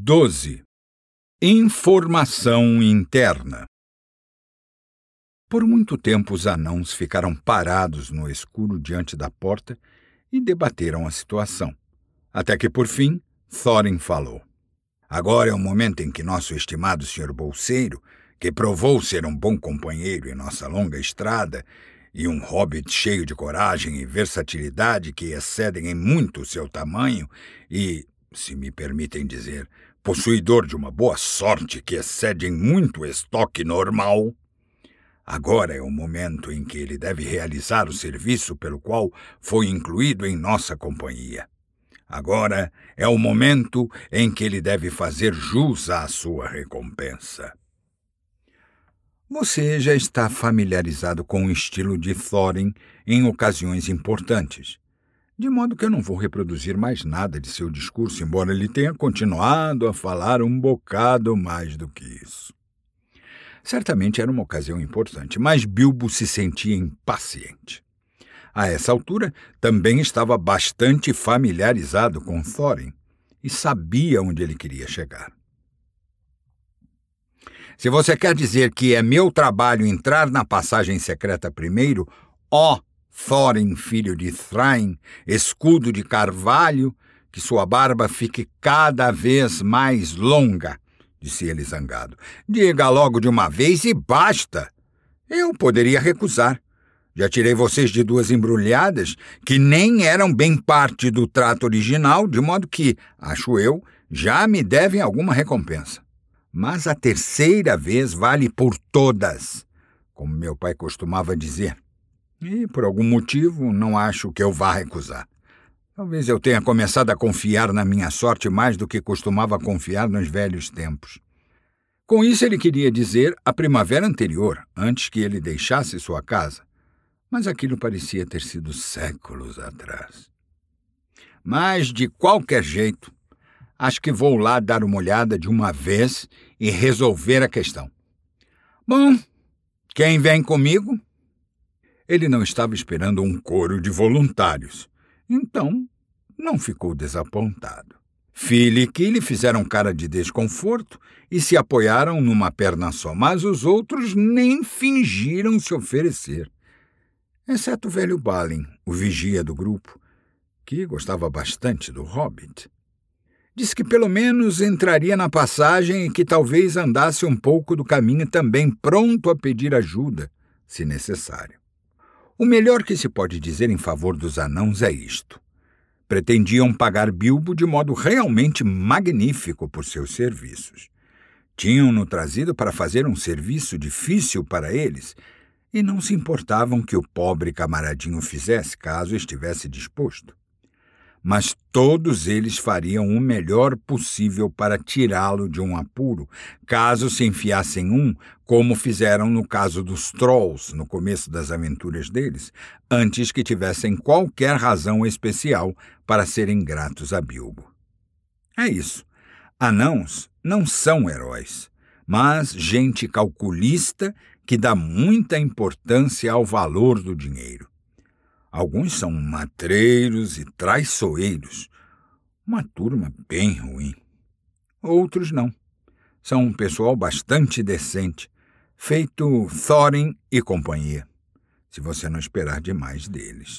12. Informação interna. Por muito tempo os anãos ficaram parados no escuro diante da porta e debateram a situação. Até que, por fim, Thorin falou. Agora é o momento em que nosso estimado Sr. Bolseiro, que provou ser um bom companheiro em nossa longa estrada e um hobbit cheio de coragem e versatilidade que excedem em muito o seu tamanho e, se me permitem dizer, possuidor de uma boa sorte que excede em muito o estoque normal, agora é o momento em que ele deve realizar o serviço pelo qual foi incluído em nossa companhia. Agora é o momento em que ele deve fazer jus à sua recompensa. Você já está familiarizado com o estilo de Thorin em ocasiões importantes, de modo que eu não vou reproduzir mais nada de seu discurso, embora ele tenha continuado a falar um bocado mais do que isso. Certamente era uma ocasião importante, mas Bilbo se sentia impaciente. A essa altura, também estava bastante familiarizado com Thorin e sabia onde ele queria chegar. Se você quer dizer que é meu trabalho entrar na passagem secreta primeiro, ó Thorin, filho de Thrain, escudo de carvalho, que sua barba fique cada vez mais longa, disse ele zangado. Diga logo de uma vez e basta. Eu poderia recusar. Já tirei vocês de 2 embrulhadas que nem eram bem parte do trato original, de modo que, acho eu, já me devem alguma recompensa. Mas a 3ª vez vale por todas, como meu pai costumava dizer. E, por algum motivo, não acho que eu vá recusar. Talvez eu tenha começado a confiar na minha sorte mais do que costumava confiar nos velhos tempos. Com isso ele queria dizer a primavera anterior, antes que ele deixasse sua casa. Mas aquilo parecia ter sido séculos atrás. Mas, de qualquer jeito, acho que vou lá dar uma olhada de uma vez e resolver a questão. Bom, quem vem comigo? Ele não estava esperando um coro de voluntários, então não ficou desapontado. Phil e Kili fizeram cara de desconforto e se apoiaram numa perna só, mas os outros nem fingiram se oferecer. Exceto o velho Balin, o vigia do grupo, que gostava bastante do Hobbit. Disse que pelo menos entraria na passagem e que talvez andasse um pouco do caminho também, pronto a pedir ajuda, se necessário. O melhor que se pode dizer em favor dos anãos é isto. Pretendiam pagar Bilbo de modo realmente magnífico por seus serviços. Tinham-no trazido para fazer um serviço difícil para eles, e não se importavam que o pobre camaradinho fizesse, caso estivesse disposto. Mas todos eles fariam o melhor possível para tirá-lo de um apuro, caso se enfiassem como fizeram no caso dos Trolls, no começo das aventuras deles, antes que tivessem qualquer razão especial para serem gratos a Bilbo. É isso. Anãos não são heróis, mas gente calculista que dá muita importância ao valor do dinheiro. Alguns são matreiros e traiçoeiros, uma turma bem ruim. Outros não. São um pessoal bastante decente, feito Thorin e companhia, se você não esperar demais deles.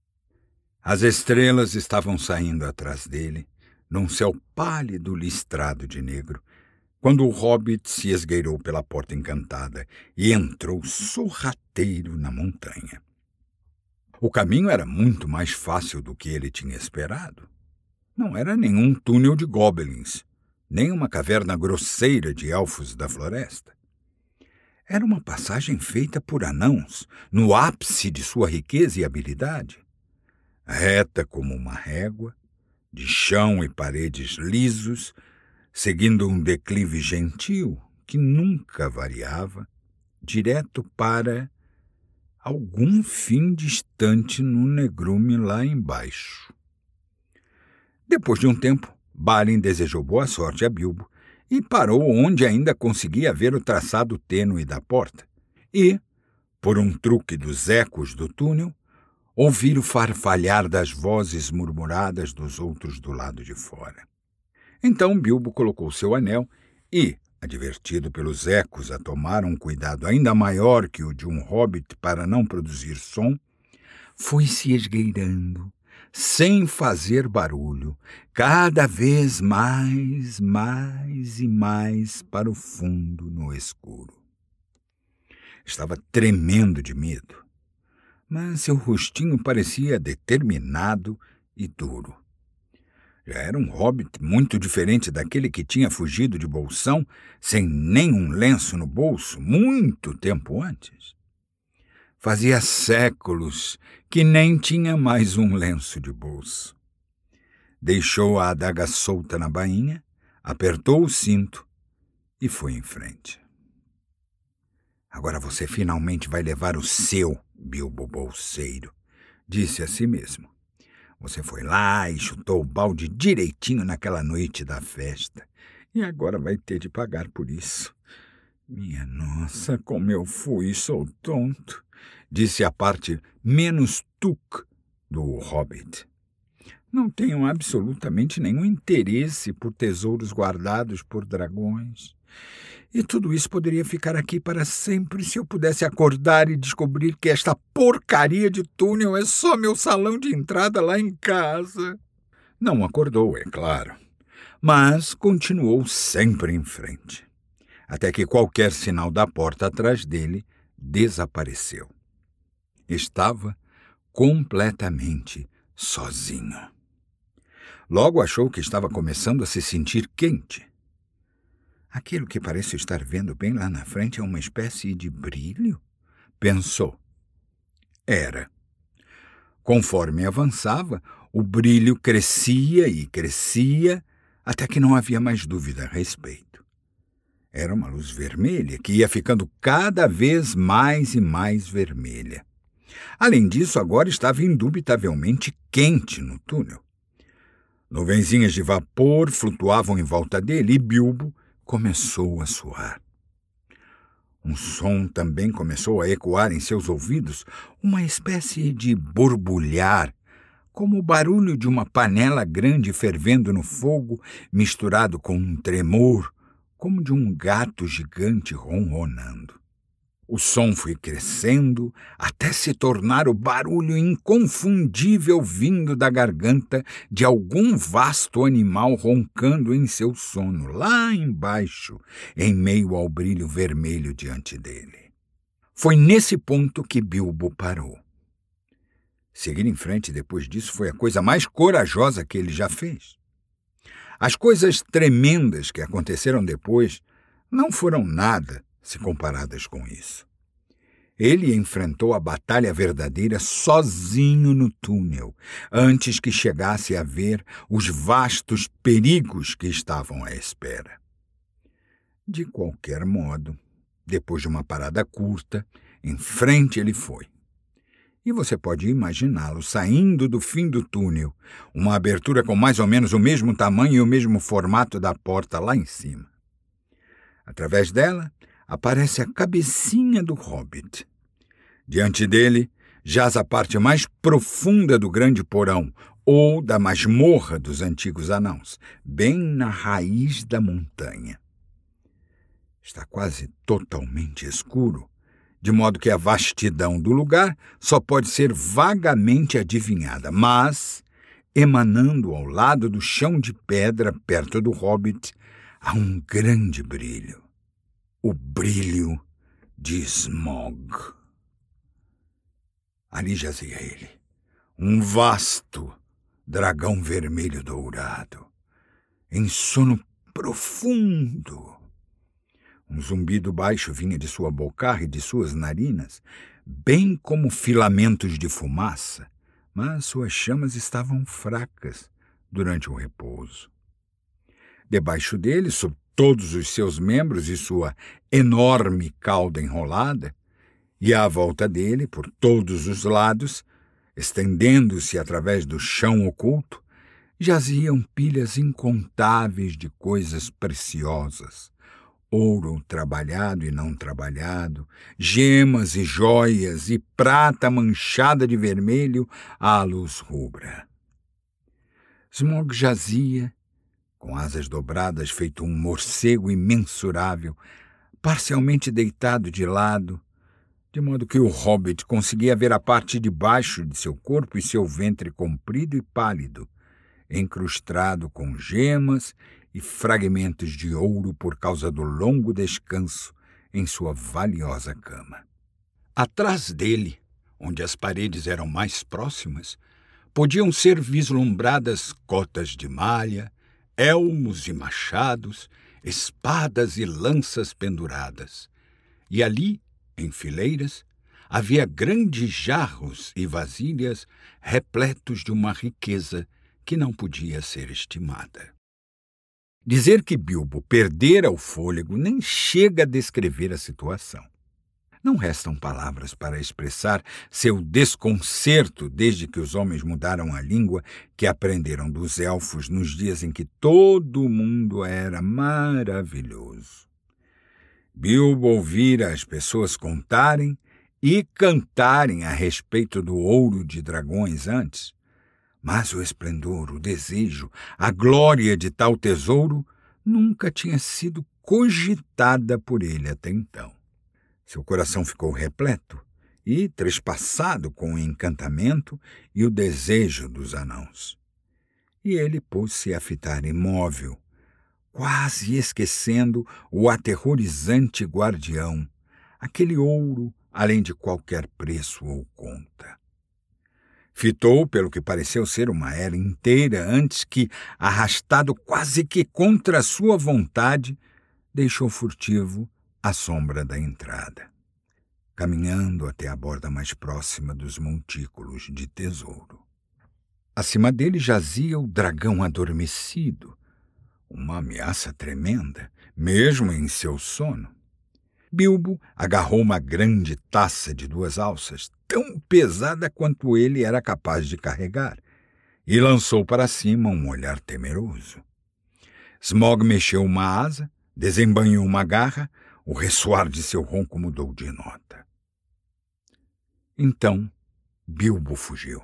As estrelas estavam saindo atrás dele, num céu pálido listrado de negro, quando o hobbit se esgueirou pela porta encantada e entrou sorrateiro na montanha. O caminho era muito mais fácil do que ele tinha esperado. Não era nenhum túnel de goblins, nem uma caverna grosseira de elfos da floresta. Era uma passagem feita por anãos, no ápice de sua riqueza e habilidade. Reta como uma régua, de chão e paredes lisos, seguindo um declive gentil que nunca variava, direto para algum fim distante no negrume lá embaixo. Depois de um tempo, Balin desejou boa sorte a Bilbo e parou onde ainda conseguia ver o traçado tênue da porta e, por um truque dos ecos do túnel, ouvir o farfalhar das vozes murmuradas dos outros do lado de fora. Então Bilbo colocou seu anel e, advertido pelos ecos a tomar um cuidado ainda maior que o de um hobbit para não produzir som, foi se esgueirando, sem fazer barulho, cada vez mais e mais para o fundo no escuro. Estava tremendo de medo, mas seu rostinho parecia determinado e duro. Já era um hobbit muito diferente daquele que tinha fugido de Bolsão sem nenhum lenço no bolso muito tempo antes. Fazia séculos que nem tinha mais um lenço de bolso. Deixou a adaga solta na bainha, apertou o cinto e foi em frente. Agora você finalmente vai levar o seu, Bilbo Bolseiro, disse a si mesmo. Você foi lá e chutou o balde direitinho naquela noite da festa. E agora vai ter de pagar por isso. Minha nossa, como eu fui, sou tonto, disse a parte menos Tuc do hobbit. Não tenho absolutamente nenhum interesse por tesouros guardados por dragões. E tudo isso poderia ficar aqui para sempre se eu pudesse acordar e descobrir que esta porcaria de túnel é só meu salão de entrada lá em casa. Não acordou, é claro, mas continuou sempre em frente, até que qualquer sinal da porta atrás dele desapareceu. Estava completamente sozinho. Logo achou que estava começando a se sentir quente. Aquilo que parece estar vendo bem lá na frente é uma espécie de brilho? Pensou. Era. Conforme avançava, o brilho crescia e crescia, até que não havia mais dúvida a respeito. Era uma luz vermelha que ia ficando cada vez mais e mais vermelha. Além disso, agora estava indubitavelmente quente no túnel. Nuvenzinhas de vapor flutuavam em volta dele e Bilbo começou a suar. Um som também começou a ecoar em seus ouvidos, uma espécie de borbulhar, como o barulho de uma panela grande fervendo no fogo, misturado com um tremor, como de um gato gigante ronronando. O som foi crescendo até se tornar o barulho inconfundível vindo da garganta de algum vasto animal roncando em seu sono, lá embaixo, em meio ao brilho vermelho diante dele. Foi nesse ponto que Bilbo parou. Seguir em frente depois disso foi a coisa mais corajosa que ele já fez. As coisas tremendas que aconteceram depois não foram nada se comparadas com isso. Ele enfrentou a batalha verdadeira sozinho no túnel, antes que chegasse a ver os vastos perigos que estavam à espera. De qualquer modo, depois de uma parada curta, em frente ele foi. E você pode imaginá-lo saindo do fim do túnel, uma abertura com mais ou menos o mesmo tamanho e o mesmo formato da porta lá em cima. Através dela, aparece a cabecinha do hobbit. Diante dele, jaz a parte mais profunda do grande porão, ou da masmorra dos antigos anãos, bem na raiz da montanha. Está quase totalmente escuro, de modo que a vastidão do lugar só pode ser vagamente adivinhada, mas, emanando ao lado do chão de pedra perto do hobbit, há um grande brilho. O brilho de Smaug. Ali jazia ele, um vasto dragão vermelho dourado, em sono profundo. Um zumbido baixo vinha de sua bocarra e de suas narinas, bem como filamentos de fumaça, mas suas chamas estavam fracas durante o repouso. Debaixo dele, sob todos os seus membros e sua enorme cauda enrolada, e à volta dele, por todos os lados, estendendo-se através do chão oculto, jaziam pilhas incontáveis de coisas preciosas, ouro trabalhado e não trabalhado, gemas e joias e prata manchada de vermelho à luz rubra. Smaug jazia com asas dobradas feito um morcego imensurável, parcialmente deitado de lado, de modo que o hobbit conseguia ver a parte de baixo de seu corpo e seu ventre comprido e pálido, encrustado com gemas e fragmentos de ouro por causa do longo descanso em sua valiosa cama. Atrás dele, onde as paredes eram mais próximas, podiam ser vislumbradas cotas de malha, elmos e machados, espadas e lanças penduradas. E ali, em fileiras, havia grandes jarros e vasilhas repletos de uma riqueza que não podia ser estimada. Dizer que Bilbo perdera o fôlego nem chega a descrever a situação. Não restam palavras para expressar seu desconcerto desde que os homens mudaram a língua que aprenderam dos elfos nos dias em que todo mundo era maravilhoso. Bilbo ouvira as pessoas contarem e cantarem a respeito do ouro de dragões antes, mas o esplendor, o desejo, a glória de tal tesouro nunca tinha sido cogitada por ele até então. Seu coração ficou repleto e trespassado com o encantamento e o desejo dos anãos. E ele pôs-se a fitar imóvel, quase esquecendo o aterrorizante guardião, aquele ouro além de qualquer preço ou conta. Fitou pelo que pareceu ser uma era inteira antes que, arrastado quase que contra sua vontade, deixou furtivo à sombra da entrada, caminhando até a borda mais próxima dos montículos de tesouro. Acima dele jazia o dragão adormecido, uma ameaça tremenda, mesmo em seu sono. Bilbo agarrou uma grande taça de 2 alças, tão pesada quanto ele era capaz de carregar, e lançou para cima um olhar temeroso. Smaug mexeu uma asa, desembainhou uma garra, o ressoar de seu ronco mudou de nota. Então, Bilbo fugiu.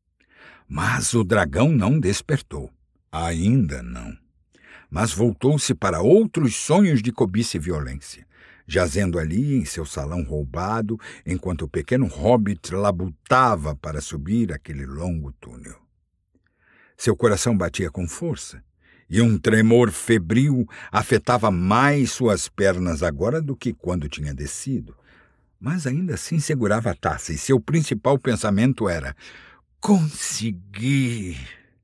Mas o dragão não despertou. Ainda não. Mas voltou-se para outros sonhos de cobiça e violência, jazendo ali em seu salão roubado, enquanto o pequeno hobbit labutava para subir aquele longo túnel. Seu coração batia com força, e um tremor febril afetava mais suas pernas agora do que quando tinha descido. Mas ainda assim segurava a taça, e seu principal pensamento era: consegui!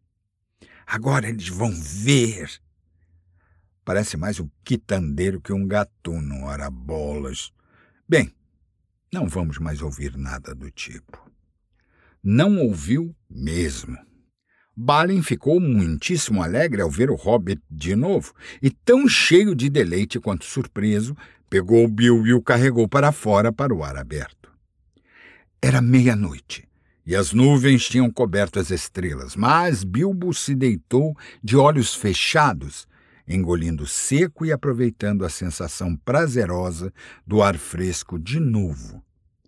Agora eles vão ver! Parece mais um quitandeiro que um gatuno, ora bolas. Bem, não vamos mais ouvir nada do tipo. Não ouviu mesmo. Balin ficou muitíssimo alegre ao ver o hobbit de novo, e tão cheio de deleite quanto surpreso, pegou o Bilbo e o carregou para fora para o ar aberto. Era meia-noite, e as nuvens tinham coberto as estrelas, mas Bilbo se deitou de olhos fechados, engolindo seco e aproveitando a sensação prazerosa do ar fresco de novo,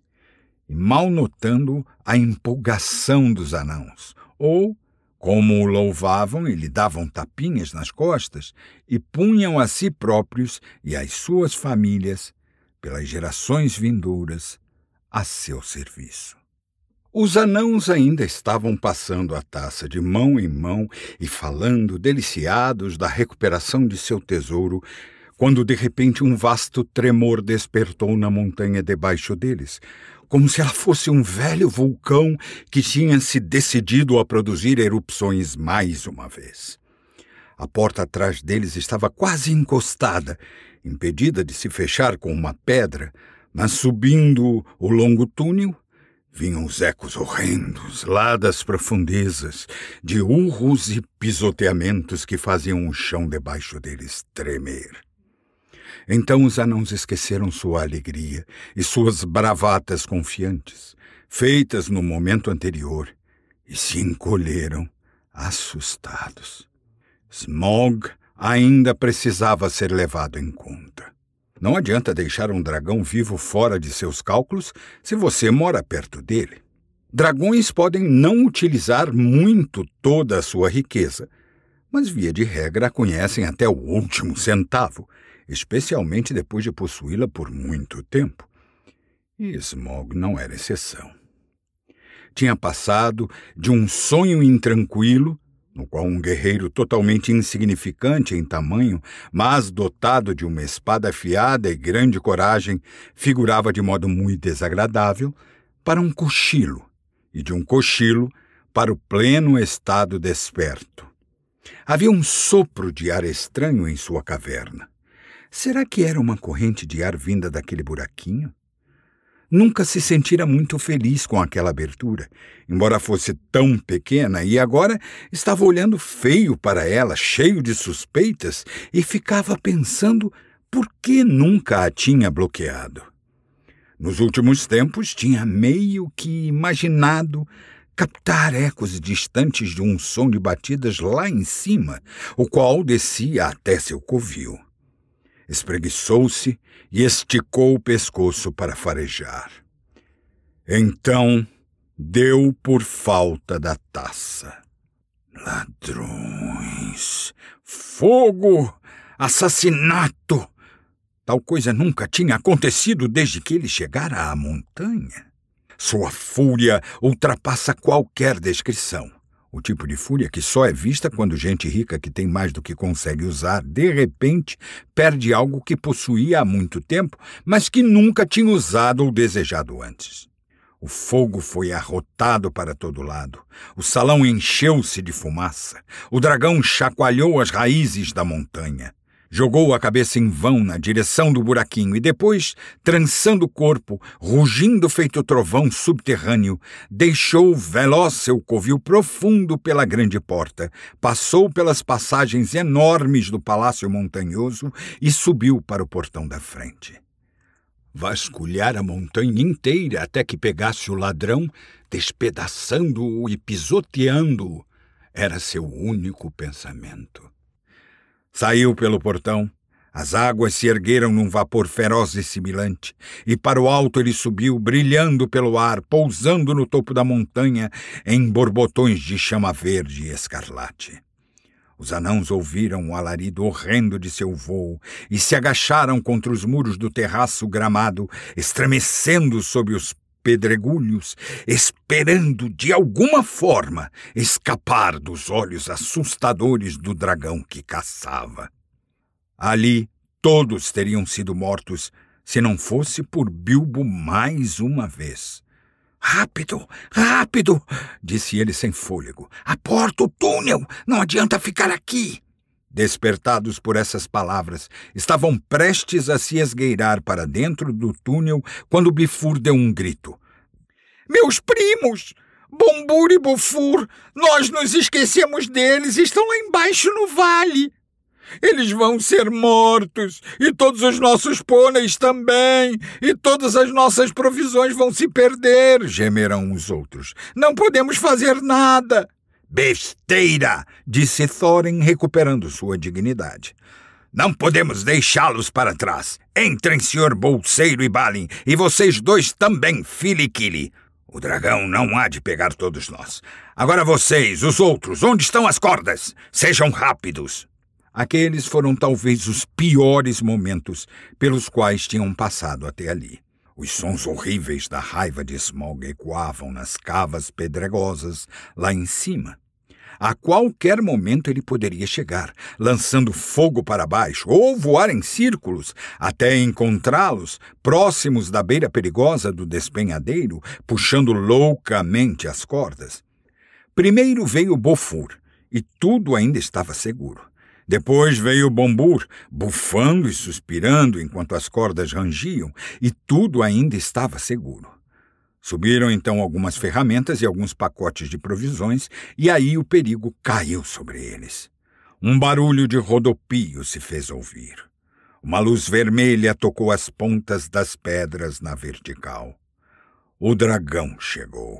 e mal notando a empolgação dos anãos, ou, como o louvavam e lhe davam tapinhas nas costas, e punham a si próprios e às suas famílias, pelas gerações vindouras, a seu serviço. Os anãos ainda estavam passando a taça de mão em mão e falando, deliciados, da recuperação de seu tesouro, quando de repente um vasto tremor despertou na montanha debaixo deles, como se ela fosse um velho vulcão que tinha se decidido a produzir erupções mais uma vez. A porta atrás deles estava quase encostada, impedida de se fechar com uma pedra, mas subindo o longo túnel, vinham os ecos horrendos, lá das profundezas, de urros e pisoteamentos que faziam o chão debaixo deles tremer. Então os anãos esqueceram sua alegria e suas bravatas confiantes, feitas no momento anterior, e se encolheram, assustados. Smaug ainda precisava ser levado em conta. Não adianta deixar um dragão vivo fora de seus cálculos se você mora perto dele. Dragões podem não utilizar muito toda a sua riqueza, mas via de regra a conhecem até o último centavo, especialmente depois de possuí-la por muito tempo. E Smaug não era exceção. Tinha passado de um sonho intranquilo, no qual um guerreiro totalmente insignificante em tamanho, mas dotado de uma espada afiada e grande coragem, figurava de modo muito desagradável, para um cochilo, e de um cochilo para o pleno estado desperto. Havia um sopro de ar estranho em sua caverna. Será que era uma corrente de ar vinda daquele buraquinho? Nunca se sentira muito feliz com aquela abertura, embora fosse tão pequena, e agora estava olhando feio para ela, cheio de suspeitas, e ficava pensando por que nunca a tinha bloqueado. Nos últimos tempos tinha meio que imaginado captar ecos distantes de um som de batidas lá em cima, o qual descia até seu covil. Espreguiçou-se e esticou o pescoço para farejar. Então deu por falta da taça. Ladrões, fogo, assassinato! Tal coisa nunca tinha acontecido desde que ele chegara à montanha. Sua fúria ultrapassa qualquer descrição. O tipo de fúria que só é vista quando gente rica que tem mais do que consegue usar, de repente, perde algo que possuía há muito tempo, mas que nunca tinha usado ou desejado antes. O fogo foi arrotado para todo lado. O salão encheu-se de fumaça. O dragão chacoalhou as raízes da montanha. Jogou a cabeça em vão na direção do buraquinho e depois, trançando o corpo, rugindo feito trovão subterrâneo, deixou veloz seu covil profundo pela grande porta, passou pelas passagens enormes do palácio montanhoso e subiu para o portão da frente. Vasculhar a montanha inteira até que pegasse o ladrão, despedaçando-o e pisoteando-o, era seu único pensamento. Saiu pelo portão, as águas se ergueram num vapor feroz e sibilante, e para o alto ele subiu, brilhando pelo ar, pousando no topo da montanha em borbotões de chama verde e escarlate. Os anãos ouviram o alarido horrendo de seu vôo e se agacharam contra os muros do terraço gramado, estremecendo sob os pedregulhos, esperando de alguma forma escapar dos olhos assustadores do dragão que caçava. Ali todos teriam sido mortos se não fosse por Bilbo mais uma vez. "Rápido, rápido!" disse ele sem fôlego. "A porta, o túnel! Não adianta ficar aqui!" Despertados por essas palavras, estavam prestes a se esgueirar para dentro do túnel quando Bifur deu um grito. "Meus primos! Bombur e Bufur! Nós nos esquecemos deles! Estão lá embaixo no vale! Eles vão ser mortos! E todos os nossos pôneis também! E todas as nossas provisões vão se perder!" gemeram os outros. "Não podemos fazer nada!" "Besteira!" disse Thorin, recuperando sua dignidade. "Não podemos deixá-los para trás. Entrem, Sr. Bolseiro e Balin, e vocês dois também, Fili e Kili. O dragão não há de pegar todos nós. Agora vocês, os outros, onde estão as cordas? Sejam rápidos!" Aqueles foram talvez os piores momentos pelos quais tinham passado até ali. Os sons horríveis da raiva de Smaug ecoavam nas cavas pedregosas lá em cima. A qualquer momento ele poderia chegar, lançando fogo para baixo, ou voar em círculos, até encontrá-los próximos da beira perigosa do despenhadeiro, puxando loucamente as cordas. Primeiro veio Bofur, e tudo ainda estava seguro. Depois veio Bombur, bufando e suspirando enquanto as cordas rangiam, e tudo ainda estava seguro. Subiram então algumas ferramentas e alguns pacotes de provisões, e aí o perigo caiu sobre eles. Um barulho de rodopio se fez ouvir. Uma luz vermelha tocou as pontas das pedras na vertical. O dragão chegou.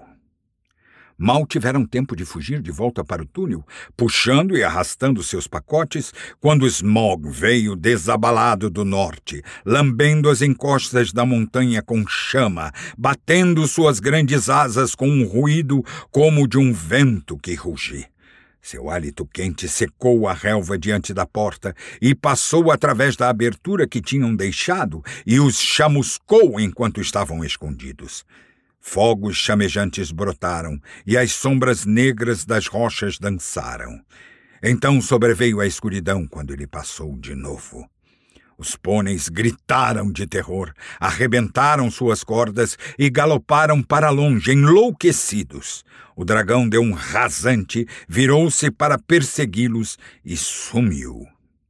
Mal tiveram tempo de fugir de volta para o túnel, puxando e arrastando seus pacotes, quando Smaug veio desabalado do norte, lambendo as encostas da montanha com chama, batendo suas grandes asas com um ruído como de um vento que ruge. Seu hálito quente secou a relva diante da porta e passou através da abertura que tinham deixado e os chamuscou enquanto estavam escondidos. Fogos chamejantes brotaram e as sombras negras das rochas dançaram. Então sobreveio a escuridão quando ele passou de novo. Os pôneis gritaram de terror, arrebentaram suas cordas e galoparam para longe, enlouquecidos. O dragão deu um rasante, virou-se para persegui-los e sumiu.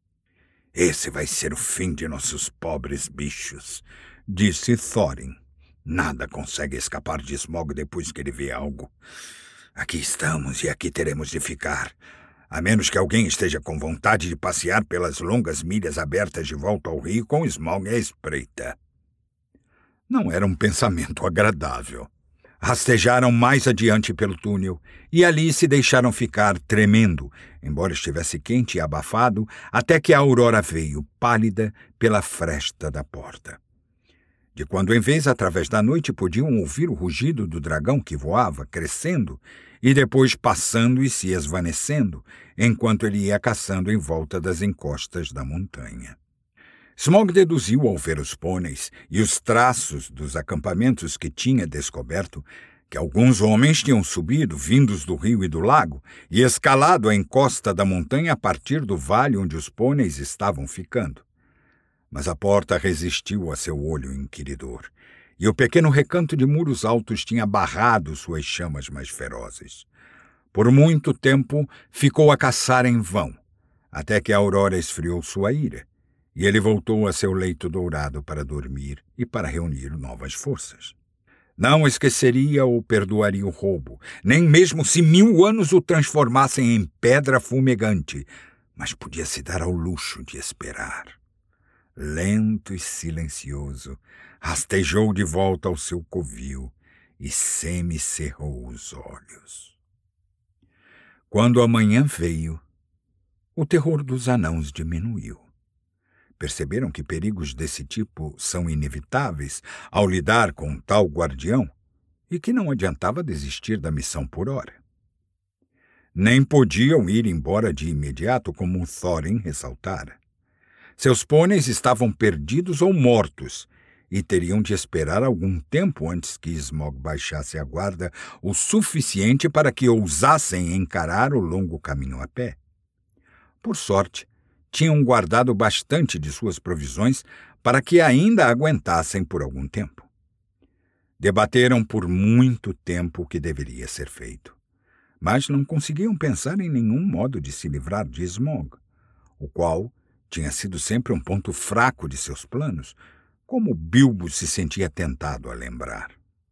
Esse vai ser o fim de nossos pobres bichos, disse Thorin. Nada consegue escapar de Smaug depois que ele vê algo. Aqui estamos e aqui teremos de ficar. A menos que alguém esteja com vontade de passear pelas longas milhas abertas de volta ao rio com Smaug à espreita. Não era um pensamento agradável. Rastejaram mais adiante pelo túnel e ali se deixaram ficar tremendo, embora estivesse quente e abafado, até que a aurora veio, pálida, pela fresta da porta. De quando em vez, através da noite, podiam ouvir o rugido do dragão que voava, crescendo, e depois passando e se esvanecendo, enquanto ele ia caçando em volta das encostas da montanha. Smaug deduziu ao ver os pôneis e os traços dos acampamentos que tinha descoberto que alguns homens tinham subido, vindos do rio e do lago, e escalado a encosta da montanha a partir do vale onde os pôneis estavam ficando. Mas a porta resistiu a seu olho inquiridor, e o pequeno recanto de muros altos tinha barrado suas chamas mais ferozes. Por muito tempo ficou a caçar em vão, até que a aurora esfriou sua ira, e ele voltou a seu leito dourado para dormir e para reunir novas forças. Não esqueceria ou perdoaria o roubo, nem mesmo se 1000 anos o transformassem em pedra fumegante, mas podia se dar ao luxo de esperar. Lento e silencioso, rastejou de volta ao seu covil e semicerrou os olhos. Quando a manhã veio, o terror dos anãos diminuiu. Perceberam que perigos desse tipo são inevitáveis ao lidar com tal guardião e que não adiantava desistir da missão por hora. Nem podiam ir embora de imediato, como Thorin ressaltara. Seus pôneis estavam perdidos ou mortos e teriam de esperar algum tempo antes que Smaug baixasse a guarda o suficiente para que ousassem encarar o longo caminho a pé. Por sorte, tinham guardado bastante de suas provisões para que ainda aguentassem por algum tempo. Debateram por muito tempo o que deveria ser feito, mas não conseguiam pensar em nenhum modo de se livrar de Smaug, o qual tinha sido sempre um ponto fraco de seus planos, como Bilbo se sentia tentado a lembrar.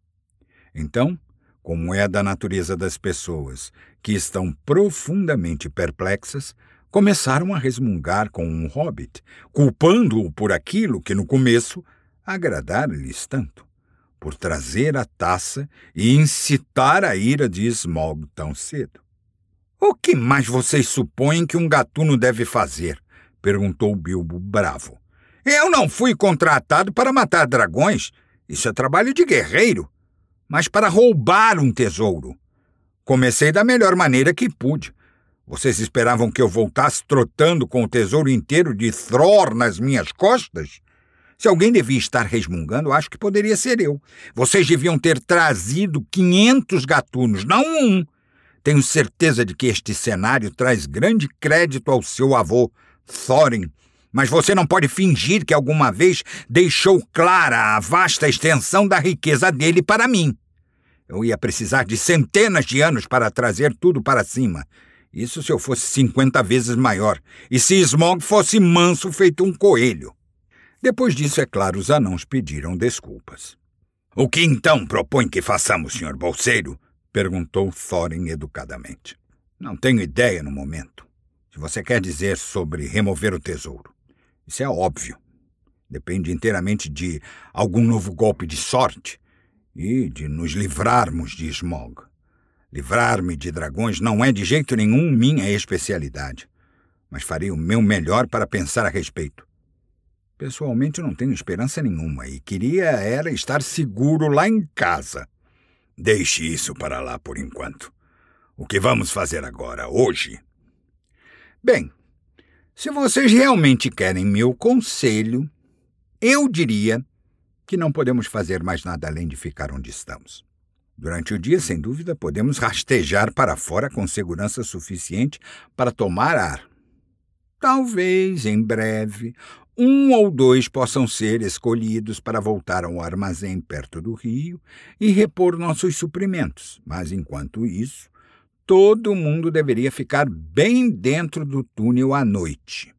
Então, como é da natureza das pessoas que estão profundamente perplexas, começaram a resmungar com um hobbit, culpando-o por aquilo que, no começo, agradara-lhes tanto, por trazer a taça e incitar a ira de Smaug tão cedo. "O que mais vocês supõem que um gatuno deve fazer?" perguntou Bilbo bravo. "Eu não fui contratado para matar dragões, isso é trabalho de guerreiro, mas para roubar um tesouro. Comecei da melhor maneira que pude. Vocês esperavam que eu voltasse trotando com o tesouro inteiro de Thror nas minhas costas? Se alguém devia estar resmungando, acho que poderia ser eu. Vocês deviam ter trazido 500 gatunos, não um. Tenho certeza de que este cenário traz grande crédito ao seu avô, Thorin, mas você não pode fingir que alguma vez deixou clara a vasta extensão da riqueza dele para mim. Eu ia precisar de centenas de anos para trazer tudo para cima. Isso se eu fosse 50 vezes maior, e se Smaug fosse manso feito um coelho." Depois disso, é claro, os anãos pediram desculpas. "O que então propõe que façamos, Sr. Bolseiro?" perguntou Thorin educadamente. "Não tenho ideia no momento. Se você quer dizer sobre remover o tesouro, isso é óbvio. Depende inteiramente de algum novo golpe de sorte e de nos livrarmos de Smaug. Livrar-me de dragões não é de jeito nenhum minha especialidade, mas farei o meu melhor para pensar a respeito. Pessoalmente não tenho esperança nenhuma e queria era estar seguro lá em casa. Deixe isso para lá por enquanto. O que vamos fazer agora, hoje? Bem, se vocês realmente querem meu conselho, eu diria que não podemos fazer mais nada além de ficar onde estamos. Durante o dia, sem dúvida, podemos rastejar para fora com segurança suficiente para tomar ar. Talvez, em breve, 1 ou 2 possam ser escolhidos para voltar ao armazém perto do rio e repor nossos suprimentos. Mas, enquanto isso, todo mundo deveria ficar bem dentro do túnel à noite.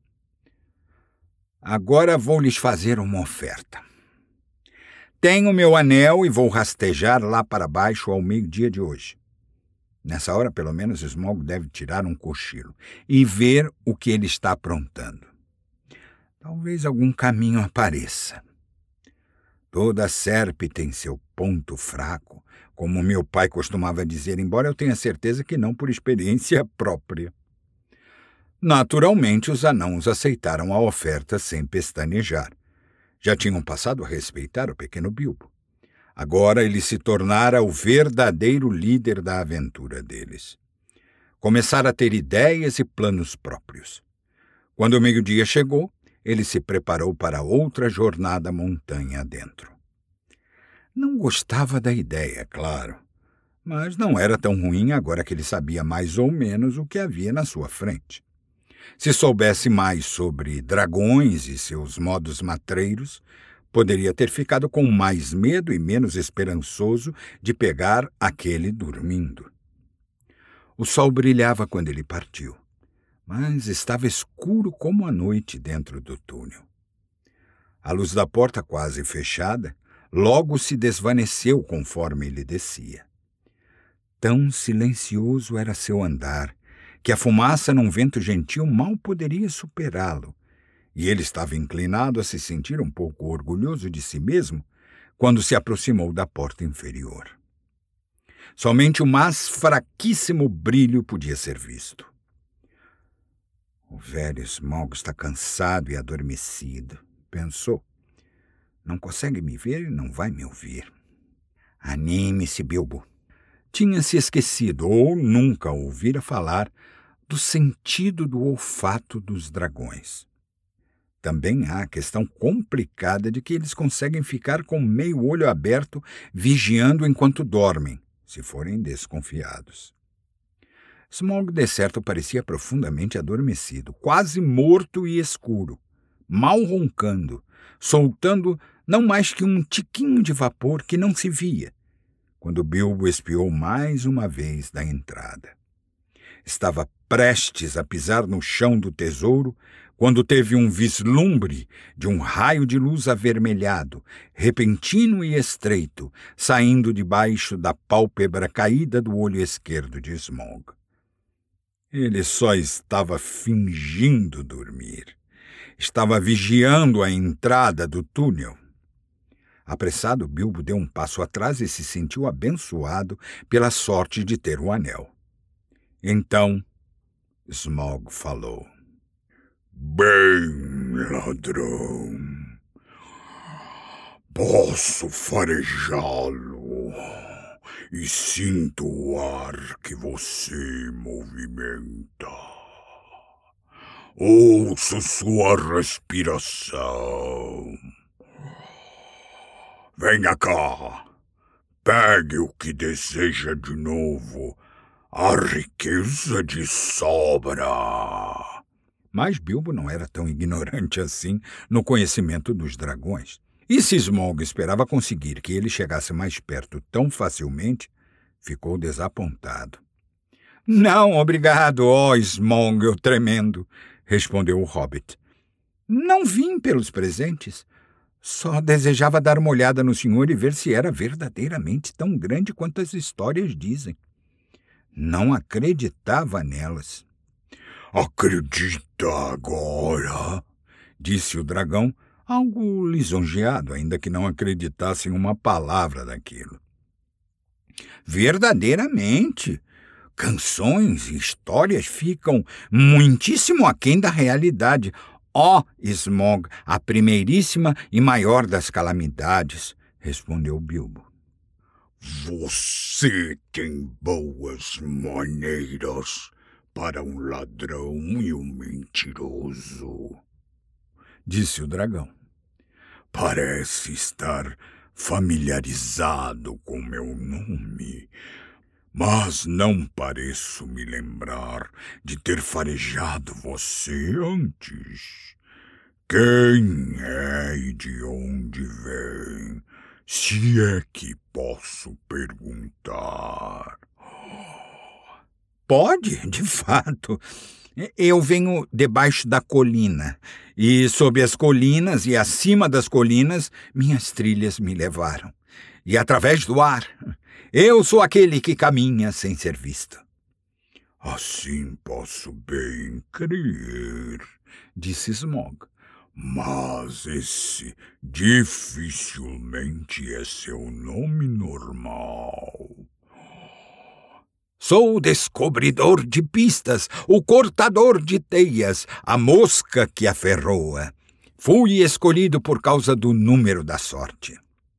Agora vou lhes fazer uma oferta. Tenho meu anel e vou rastejar lá para baixo ao meio-dia de hoje. Nessa hora, pelo menos, Smaug deve tirar um cochilo e ver o que ele está aprontando. Talvez algum caminho apareça. Toda serpe tem seu ponto fraco, como meu pai costumava dizer, embora eu tenha certeza que não por experiência própria. Naturalmente, os anãos aceitaram a oferta sem pestanejar. Já tinham passado a respeitar o pequeno Bilbo. Agora ele se tornara o verdadeiro líder da aventura deles. Começara a ter ideias e planos próprios. Quando o meio-dia chegou, ele se preparou para outra jornada montanha adentro. Não gostava da ideia, claro, mas não era tão ruim agora que ele sabia mais ou menos o que havia na sua frente. Se soubesse mais sobre dragões e seus modos matreiros, poderia ter ficado com mais medo e menos esperançoso de pegar aquele dormindo. O sol brilhava quando ele partiu, mas estava escuro como a noite dentro do túnel. A luz da porta quase fechada logo se desvaneceu conforme ele descia. Tão silencioso era seu andar, que a fumaça num vento gentil mal poderia superá-lo, e ele estava inclinado a se sentir um pouco orgulhoso de si mesmo quando se aproximou da porta inferior. Somente o mais fraquíssimo brilho podia ser visto. O velho Smaug está cansado e adormecido, pensou. Não consegue me ver e não vai me ouvir. Anime-se, Bilbo. Tinha-se esquecido ou nunca ouvira falar do sentido do olfato dos dragões. Também há a questão complicada de que eles conseguem ficar com meio olho aberto vigiando enquanto dormem, se forem desconfiados. Smaug, de certo, parecia profundamente adormecido, quase morto e escuro, mal roncando, soltando não mais que um tiquinho de vapor que não se via, quando Bilbo espiou mais uma vez da entrada. Estava prestes a pisar no chão do tesouro quando teve um vislumbre de um raio de luz avermelhado, repentino e estreito, saindo debaixo da pálpebra caída do olho esquerdo de Smaug. Ele só estava fingindo dormir. Estava vigiando a entrada do túnel. Apressado, Bilbo deu um passo atrás e se sentiu abençoado pela sorte de ter o anel. Então, Smaug falou. Bem, ladrão, posso farejá-lo e sinto o ar que você movimenta. Ouço sua respiração. Venha cá, pegue o que deseja de novo, a riqueza de sobra. Mas Bilbo não era tão ignorante assim no conhecimento dos dragões. E se Smaug esperava conseguir que ele chegasse mais perto tão facilmente, ficou desapontado. Não, obrigado, ó Smaug, o tremendo, respondeu o hobbit. Não vim pelos presentes. Só desejava dar uma olhada no senhor e ver se era verdadeiramente tão grande quanto as histórias dizem. Não acreditava nelas. Acredita agora, disse o dragão, algo lisonjeado, ainda que não acreditasse em uma palavra daquilo. Verdadeiramente, canções e histórias ficam muitíssimo aquém da realidade. Ó Smaug, a primeiríssima e maior das calamidades, respondeu Bilbo. Você tem boas maneiras para um ladrão e um mentiroso, disse o dragão. Parece estar familiarizado com meu nome, mas não pareço me lembrar de ter farejado você antes. Quem é e de onde vem, se é que posso perguntar? Pode, de fato. Eu venho debaixo da colina, e sob as colinas e acima das colinas, minhas trilhas me levaram. E através do ar, eu sou aquele que caminha sem ser visto. Assim posso bem crer, disse Smaug. Mas esse dificilmente é seu nome normal. Sou o descobridor de pistas, o cortador de teias, a mosca que aferroa. Fui escolhido por causa do número da sorte.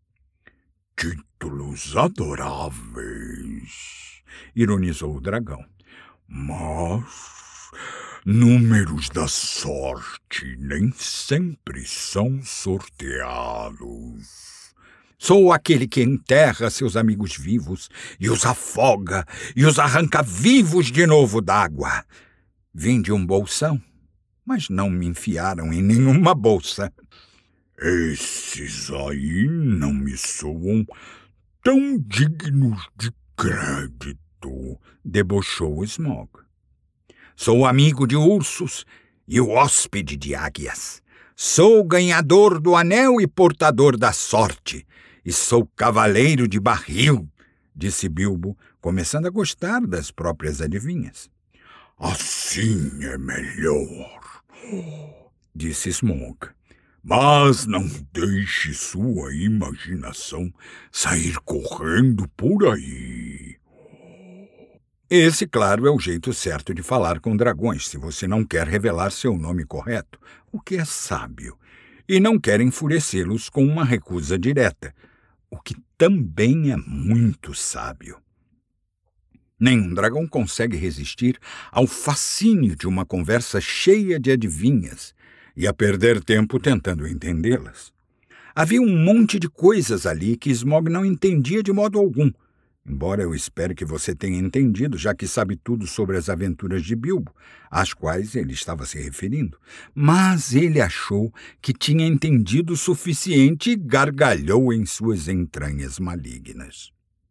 Títulos adoráveis, ironizou o dragão. Mas números da sorte nem sempre são sorteados. Sou aquele que enterra seus amigos vivos e os afoga e os arranca vivos de novo d'água. Vim de um bolsão, mas não me enfiaram em nenhuma bolsa. Esses aí não me soam tão dignos de crédito, debochou Smaug. Sou amigo de ursos e o hóspede de águias. Sou ganhador do anel e portador da sorte. E sou cavaleiro de barril, disse Bilbo, começando a gostar das próprias adivinhas. Assim é melhor, disse Smaug. Mas não deixe sua imaginação sair correndo por aí. Esse, claro, é o jeito certo de falar com dragões, se você não quer revelar seu nome correto, o que é sábio, e não quer enfurecê-los com uma recusa direta, o que também é muito sábio. Nenhum dragão consegue resistir ao fascínio de uma conversa cheia de adivinhas e a perder tempo tentando entendê-las. Havia um monte de coisas ali que Smaug não entendia de modo algum, embora eu espere que você tenha entendido, já que sabe tudo sobre as aventuras de Bilbo, às quais ele estava se referindo. Mas ele achou que tinha entendido o suficiente e gargalhou em suas entranhas malignas.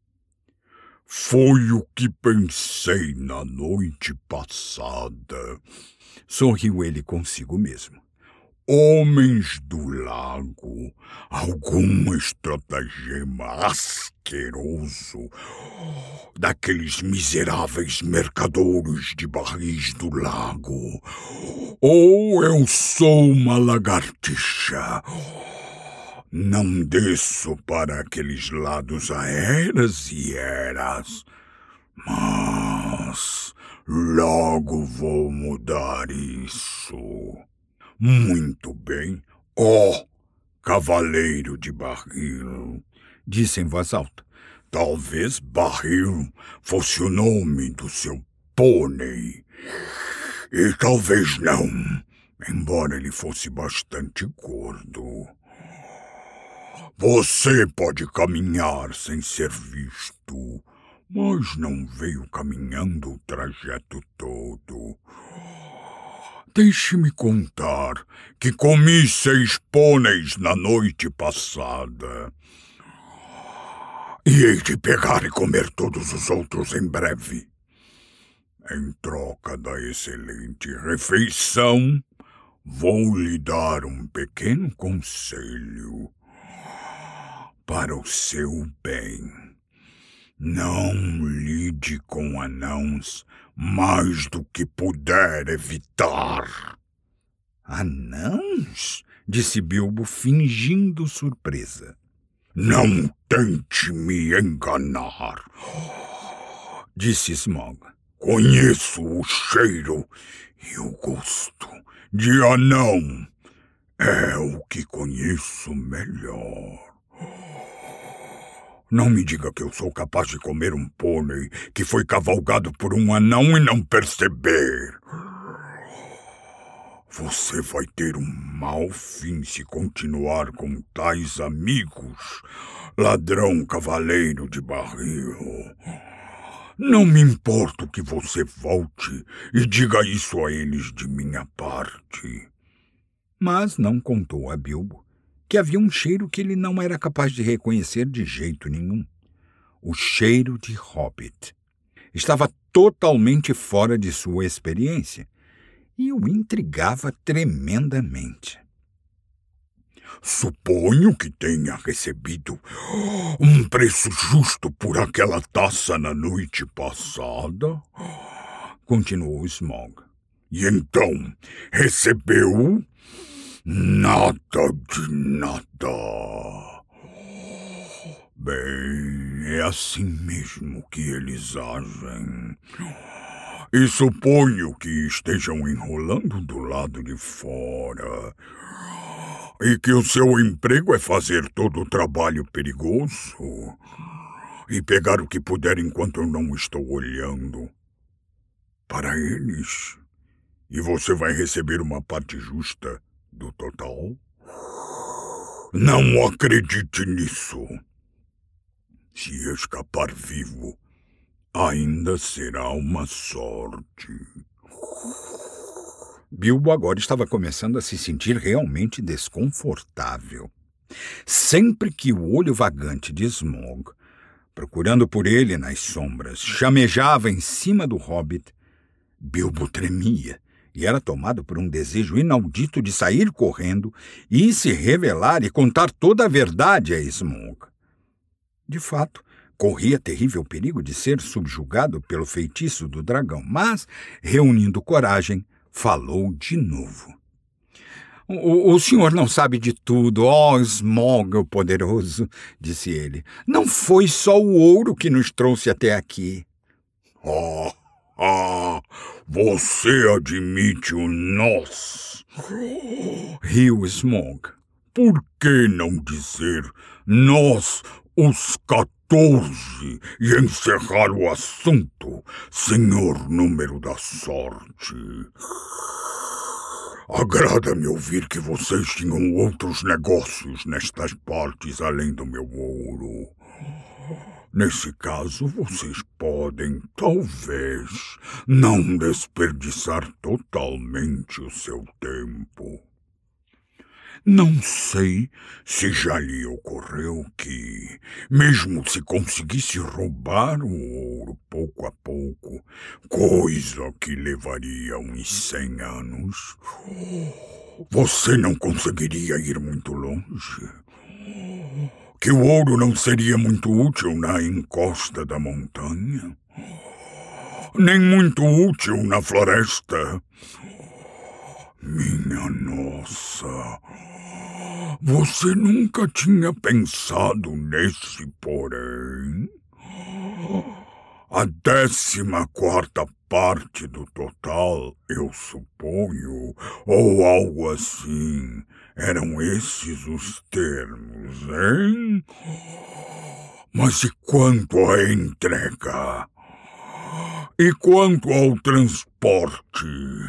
Foi o que pensei na noite passada, sorriu ele consigo mesmo. Homens do lago, algum estratagema asqueroso daqueles miseráveis mercadores de barris do lago, ou eu sou uma lagartixa. Não desço para aqueles lados a eras e eras, mas logo vou mudar isso. Muito bem, ó cavaleiro de barril, disse em voz alta. Talvez barril fosse o nome do seu pônei. E talvez não, embora ele fosse bastante gordo. Você pode caminhar sem ser visto, mas não veio caminhando o trajeto todo. Deixe-me contar que comi 6 pôneis na noite passada. E hei de pegar e comer todos os outros em breve. Em troca da excelente refeição, vou lhe dar um pequeno conselho para o seu bem. Não lide com anãos mais do que puder evitar. Anãos? Disse Bilbo, fingindo surpresa. Não tente me enganar, disse Smaug. Conheço o cheiro e o gosto de anão. É o que conheço melhor. Não me diga que eu sou capaz de comer um pônei que foi cavalgado por um anão e não perceber. Você vai ter um mau fim se continuar com tais amigos, ladrão cavaleiro de barril. Não me importo que você volte e diga isso a eles de minha parte. Mas não contou a Bilbo que havia um cheiro que ele não era capaz de reconhecer de jeito nenhum. O cheiro de Hobbit. Estava totalmente fora de sua experiência e o intrigava tremendamente. Suponho que tenha recebido um preço justo por aquela taça na noite passada, continuou Smaug. E então, recebeu? Nada de nada. Bem, é assim mesmo que eles agem. E suponho que estejam enrolando do lado de fora. E que o seu emprego é fazer todo o trabalho perigoso e pegar o que puder enquanto eu não estou olhando. Para eles. E você vai receber uma parte justa do total? Não acredite nisso. Se escapar vivo, ainda será uma sorte. Bilbo agora estava começando a se sentir realmente desconfortável. Sempre que o olho vagante de Smaug, procurando por ele nas sombras, chamejava em cima do Hobbit, Bilbo tremia e era tomado por um desejo inaudito de sair correndo e se revelar e contar toda a verdade a Smaug. De fato, corria terrível perigo de ser subjugado pelo feitiço do dragão, mas, reunindo coragem, falou de novo. O senhor não sabe de tudo, Smaug o poderoso, disse ele. Não foi só o ouro que nos trouxe até aqui. Você admite o nós? Riu Smaug. Por que não dizer nós, os 14, e encerrar o assunto, senhor número da sorte? Agrada-me ouvir que vocês tinham outros negócios nestas partes além do meu ouro. Nesse caso, vocês podem, talvez, não desperdiçar totalmente o seu tempo. Não sei se já lhe ocorreu que, mesmo se conseguisse roubar o ouro pouco a pouco, coisa que levaria uns 100 anos, você não conseguiria ir muito longe. Que o ouro não seria muito útil na encosta da montanha, nem muito útil na floresta. Minha nossa, você nunca tinha pensado nesse porém? A 14ª parte do total, eu suponho, ou algo assim. Eram esses os termos, hein? Mas e quanto à entrega? E quanto ao transporte?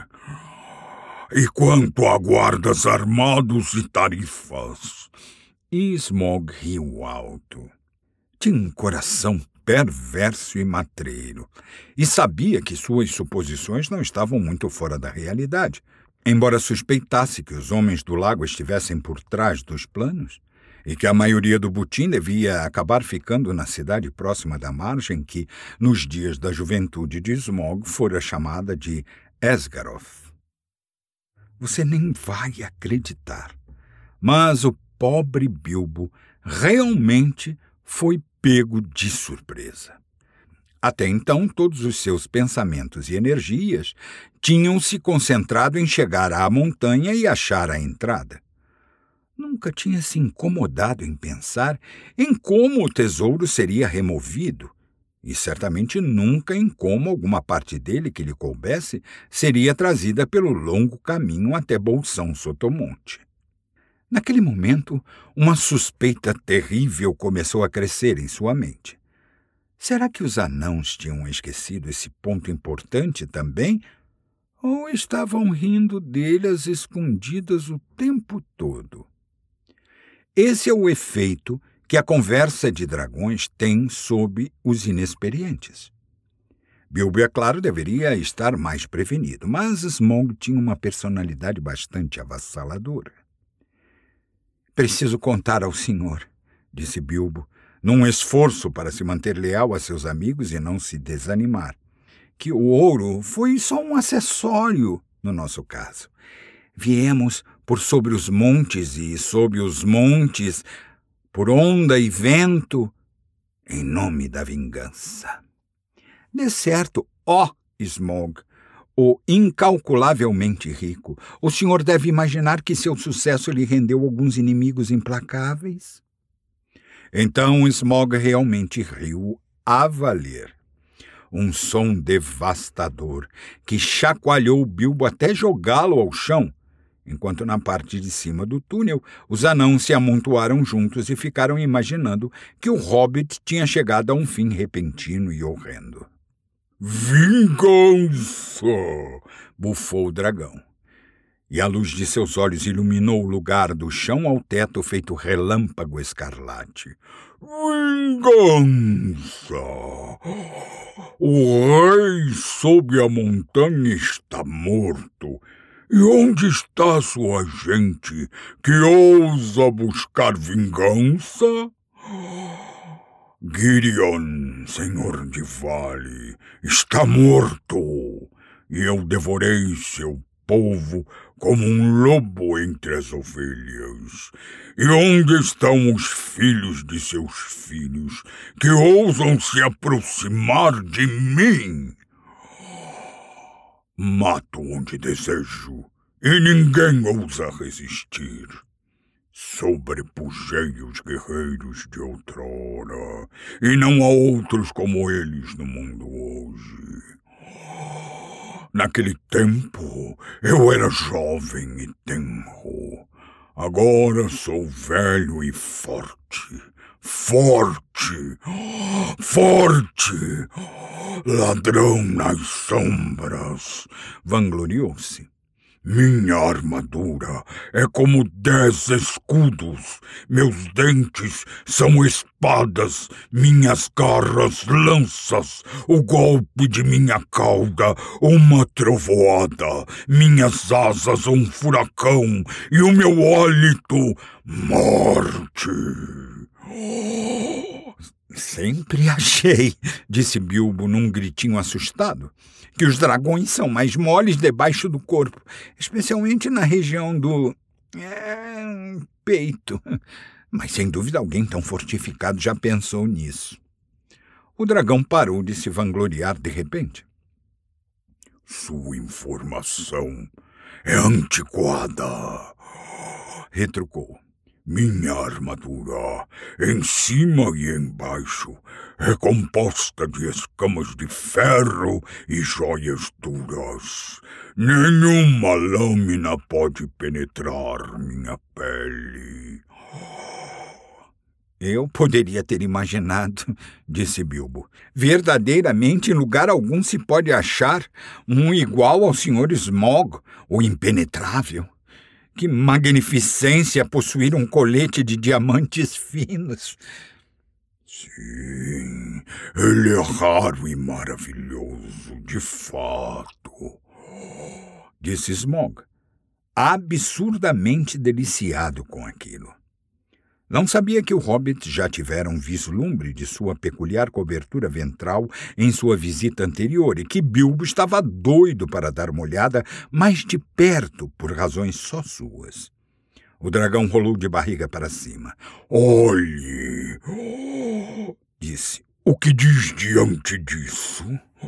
E quanto a guardas armados e tarifas? E Smaug riu alto. Tinha um coração perverso e matreiro, e sabia que suas suposições não estavam muito fora da realidade. Embora suspeitasse que os homens do lago estivessem por trás dos planos, e que a maioria do butim devia acabar ficando na cidade próxima da margem que, nos dias da juventude de Smaug, fora chamada de Esgaroth. Você nem vai acreditar, mas o pobre Bilbo realmente foi pego de surpresa. Até então, todos os seus pensamentos e energias tinham se concentrado em chegar à montanha e achar a entrada. Nunca tinha se incomodado em pensar em como o tesouro seria removido, e certamente nunca em como alguma parte dele que lhe coubesse seria trazida pelo longo caminho até Bolsão Sotomonte. Naquele momento, uma suspeita terrível começou a crescer em sua mente. Será que os anãos tinham esquecido esse ponto importante também? Ou estavam rindo dele às escondidas o tempo todo? Esse é o efeito que a conversa de dragões tem sobre os inexperientes. Bilbo, é claro, deveria estar mais prevenido, mas Smaug tinha uma personalidade bastante avassaladora. Preciso contar ao senhor, disse Bilbo, num esforço para se manter leal a seus amigos e não se desanimar, que o ouro foi só um acessório no nosso caso. Viemos por sobre os montes e sob os montes, por onda e vento, em nome da vingança. De certo, ó Smaug, o incalculavelmente rico, o senhor deve imaginar que seu sucesso lhe rendeu alguns inimigos implacáveis? Então Smaug realmente riu a valer. Um som devastador que chacoalhou Bilbo até jogá-lo ao chão, enquanto na parte de cima do túnel os anãos se amontoaram juntos e ficaram imaginando que o hobbit tinha chegado a um fim repentino e horrendo. Vingança! Bufou o dragão. E a luz de seus olhos iluminou o lugar do chão ao teto feito relâmpago escarlate. Vingança! O rei sob a montanha está morto. E onde está sua gente que ousa buscar vingança? Girion, senhor de vale, está morto, e eu devorei seu povo como um lobo entre as ovelhas. E onde estão os filhos de seus filhos, que ousam se aproximar de mim? Mato onde desejo, e ninguém ousa resistir. Sobrepujei os guerreiros de outrora, e não há outros como eles no mundo hoje. Naquele tempo, eu era jovem e tenro. Agora sou velho e forte. Forte! Forte! Ladrão nas sombras! Vangloriou-se. Minha armadura é como 10 escudos, meus dentes são espadas, minhas garras lanças, o golpe de minha cauda uma trovoada, minhas asas um furacão e o meu hálito morte. Sempre achei, disse Bilbo num gritinho assustado, que os dragões são mais moles debaixo do corpo, especialmente na região do peito. Mas sem dúvida alguém tão fortificado já pensou nisso. O dragão parou de se vangloriar de repente. Sua informação é antiquada, retrucou. Minha armadura, em cima e embaixo, é composta de escamas de ferro e joias duras. Nenhuma lâmina pode penetrar minha pele. Eu poderia ter imaginado, disse Bilbo. Verdadeiramente, em lugar algum se pode achar um igual ao Sr. Smaug, o impenetrável. Que magnificência possuir um colete de diamantes finos. Sim, ele é raro e maravilhoso, de fato, disse Smaug, absurdamente deliciado com aquilo. Não sabia que o hobbit já tivera um vislumbre de sua peculiar cobertura ventral em sua visita anterior e que Bilbo estava doido para dar uma olhada mais de perto por razões só suas. O dragão rolou de barriga para cima. Olhe, disse, o que diz diante disso?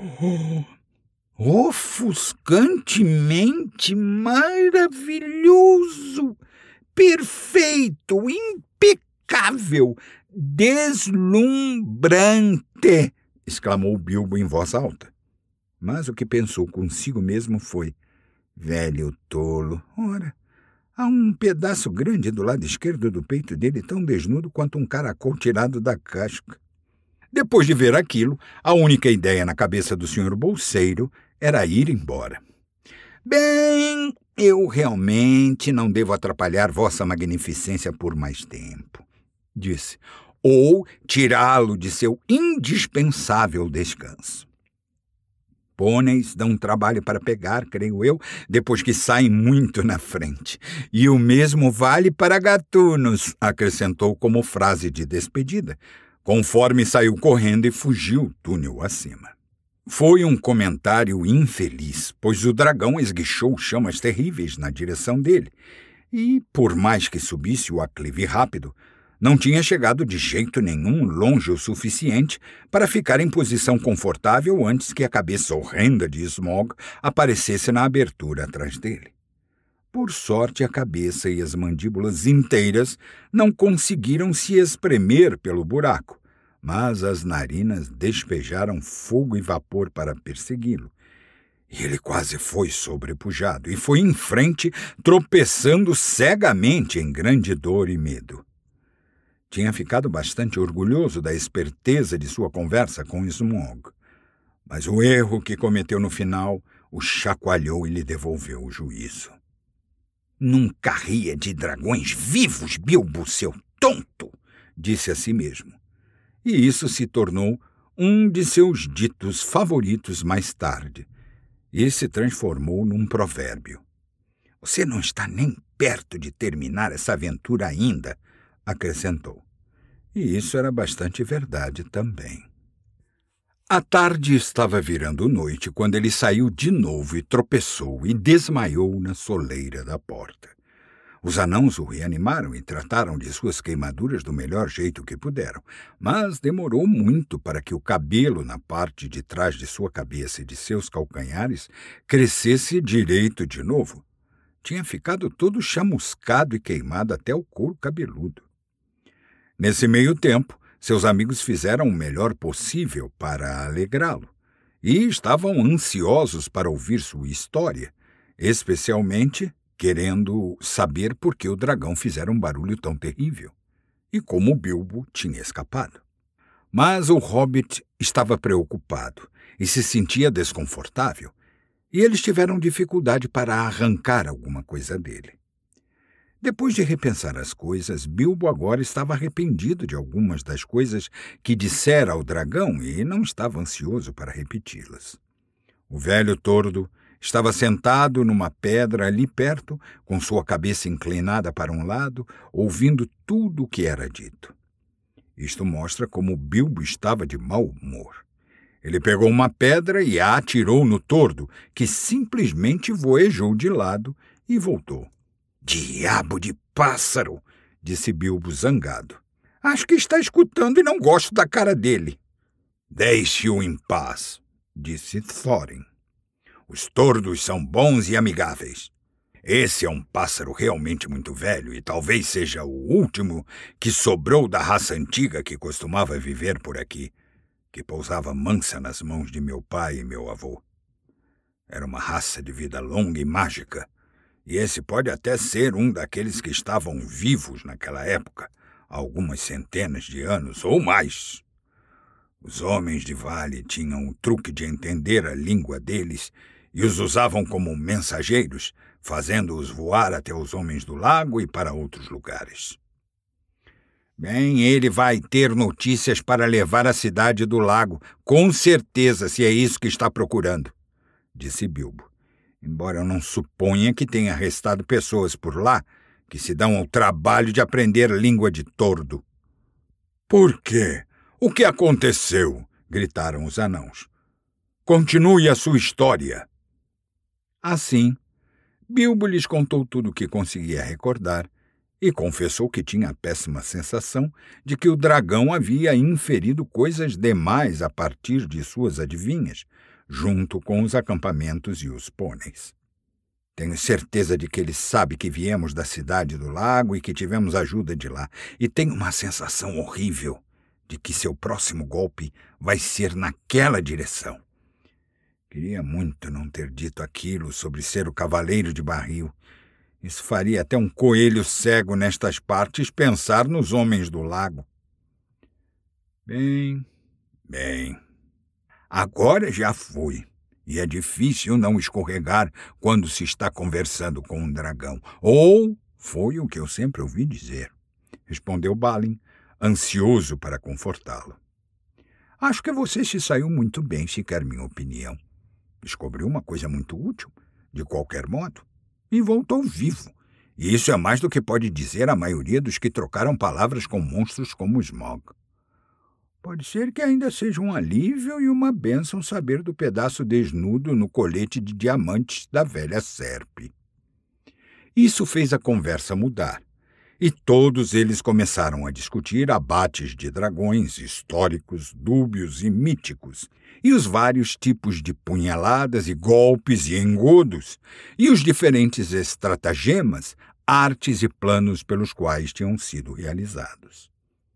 Ofuscantemente maravilhoso, perfeito, impecável, deslumbrante, exclamou Bilbo em voz alta. Mas o que pensou consigo mesmo foi: velho tolo, ora, Há um pedaço grande do lado esquerdo do peito dele, tão desnudo quanto um caracol tirado da casca. Depois de ver aquilo, a única ideia na cabeça do Sr. Bolseiro era ir embora. Bem, eu realmente não devo atrapalhar Vossa Magnificência por mais tempo, disse, ou tirá-lo de seu indispensável descanso. Pôneis dão trabalho para pegar, creio eu, depois que saem muito na frente. E o mesmo vale para gatunos, acrescentou como frase de despedida, conforme saiu correndo e fugiu túnel acima. Foi um comentário infeliz, pois o dragão esguichou chamas terríveis na direção dele, e, por mais que subisse o aclive rápido, não tinha chegado de jeito nenhum longe o suficiente para ficar em posição confortável antes que a cabeça horrenda de Smaug aparecesse na abertura atrás dele. Por sorte, a cabeça e as mandíbulas inteiras não conseguiram se espremer pelo buraco, mas as narinas despejaram fogo e vapor para persegui-lo. E ele quase foi sobrepujado e foi em frente, tropeçando cegamente em grande dor e medo. Tinha ficado bastante orgulhoso da esperteza de sua conversa com Smaug, mas o erro que cometeu no final o chacoalhou e lhe devolveu o juízo. Nunca ria de dragões vivos, Bilbo, seu tonto, disse a si mesmo. E isso se tornou um de seus ditos favoritos mais tarde, e se transformou num provérbio. Você não está nem perto de terminar essa aventura ainda, acrescentou. E isso era bastante verdade também. A tarde estava virando noite quando ele saiu de novo e tropeçou e desmaiou na soleira da porta. Os anãos o reanimaram e trataram de suas queimaduras do melhor jeito que puderam, mas demorou muito para que o cabelo na parte de trás de sua cabeça e de seus calcanhares crescesse direito de novo. Tinha ficado todo chamuscado e queimado até o couro cabeludo. Nesse meio tempo, seus amigos fizeram o melhor possível para alegrá-lo e estavam ansiosos para ouvir sua história, especialmente querendo saber por que o dragão fizera um barulho tão terrível e como o Bilbo tinha escapado. Mas o hobbit estava preocupado e se sentia desconfortável, e eles tiveram dificuldade para arrancar alguma coisa dele. Depois de repensar as coisas, Bilbo agora estava arrependido de algumas das coisas que dissera ao dragão e não estava ansioso para repeti-las. O velho tordo estava sentado numa pedra ali perto, com sua cabeça inclinada para um lado, ouvindo tudo o que era dito. Isto mostra como Bilbo estava de mau humor. Ele pegou uma pedra e a atirou no tordo, que simplesmente voejou de lado e voltou. Diabo de pássaro! Disse Bilbo zangado. Acho que está escutando e não gosto da cara dele. Deixe-o em paz, disse Thorin. Os tordos são bons e amigáveis. Esse é um pássaro realmente muito velho e talvez seja o último que sobrou da raça antiga que costumava viver por aqui, que pousava mansa nas mãos de meu pai e meu avô. Era uma raça de vida longa e mágica, e esse pode até ser um daqueles que estavam vivos naquela época, há algumas centenas de anos ou mais. Os homens de vale tinham o truque de entender a língua deles e os usavam como mensageiros, fazendo-os voar até os homens do lago e para outros lugares. Bem, ele vai ter notícias para levar à cidade do lago, com certeza, se é isso que está procurando, disse Bilbo. Embora eu não suponha que tenha arrestado pessoas por lá que se dão ao trabalho de aprender língua de tordo. Por quê? O que aconteceu? Gritaram os anãos. Continue a sua história. Assim, Bilbo lhes contou tudo o que conseguia recordar e confessou que tinha a péssima sensação de que o dragão havia inferido coisas demais a partir de suas adivinhas, junto com os acampamentos e os pôneis. Tenho certeza de que ele sabe que viemos da cidade do lago e que tivemos ajuda de lá, e tenho uma sensação horrível de que seu próximo golpe vai ser naquela direção. Queria muito não ter dito aquilo sobre ser o cavaleiro de barril, Isso faria até um coelho cego nestas partes pensar nos homens do lago. Bem, agora já foi, e é difícil não escorregar quando se está conversando com um dragão. Ou foi o que eu sempre ouvi dizer, respondeu Balin, ansioso para confortá-lo. Acho que você se saiu muito bem, se quer minha opinião. Descobriu uma coisa muito útil, de qualquer modo, e voltou vivo. E isso é mais do que pode dizer a maioria dos que trocaram palavras com monstros como Smaug. Pode ser que ainda seja um alívio e uma bênção saber do pedaço desnudo no colete de diamantes da velha serpe. Isso fez a conversa mudar, e todos eles começaram a discutir abates de dragões históricos, dúbios e míticos, e os vários tipos de punhaladas e golpes e engodos, e os diferentes estratagemas, artes e planos pelos quais tinham sido realizados.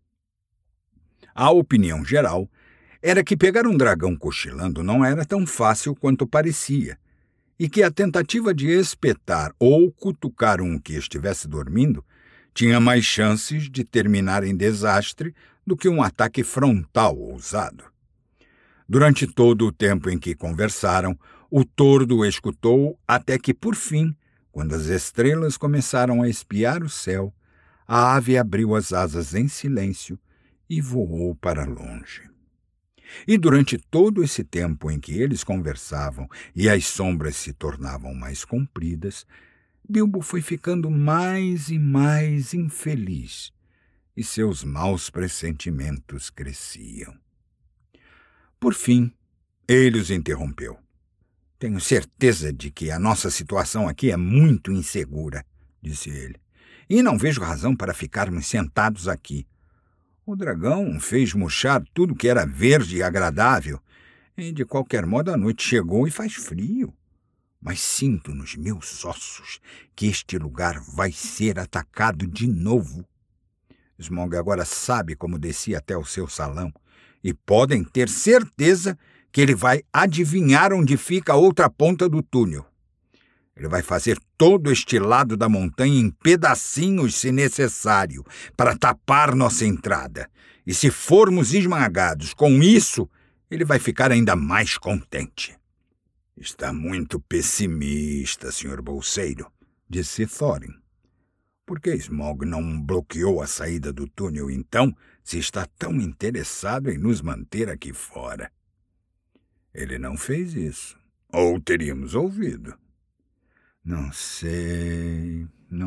A opinião geral era que pegar um dragão cochilando não era tão fácil quanto parecia, e que a tentativa de espetar ou cutucar um que estivesse dormindo tinha mais chances de terminar em desastre do que um ataque frontal ousado. Durante todo o tempo em que conversaram, o tordo escutou até que, por fim, quando as estrelas começaram a espiar o céu, a ave abriu as asas em silêncio e voou para longe. E durante todo esse tempo em que eles conversavam e as sombras se tornavam mais compridas, Bilbo foi ficando mais e mais infeliz, e seus maus pressentimentos cresciam. Por fim, ele os interrompeu. Tenho certeza de que a nossa situação aqui é muito insegura, disse ele, e não vejo razão para ficarmos sentados aqui. O dragão fez murchar tudo que era verde e agradável, e de qualquer modo a noite chegou e faz frio. Mas sinto nos meus ossos que este lugar vai ser atacado de novo. Smaug agora sabe como desci até o seu salão, e podem ter certeza que ele vai adivinhar onde fica a outra ponta do túnel. Ele vai fazer todo este lado da montanha em pedacinhos, se necessário, para tapar nossa entrada. E se formos esmagados com isso, ele vai ficar ainda mais contente. Está muito pessimista, Sr. Bolseiro, disse Thorin. Por que Smaug não bloqueou a saída do túnel, então, se está tão interessado em nos manter aqui fora? Ele não fez isso. Ou teríamos ouvido. Não sei.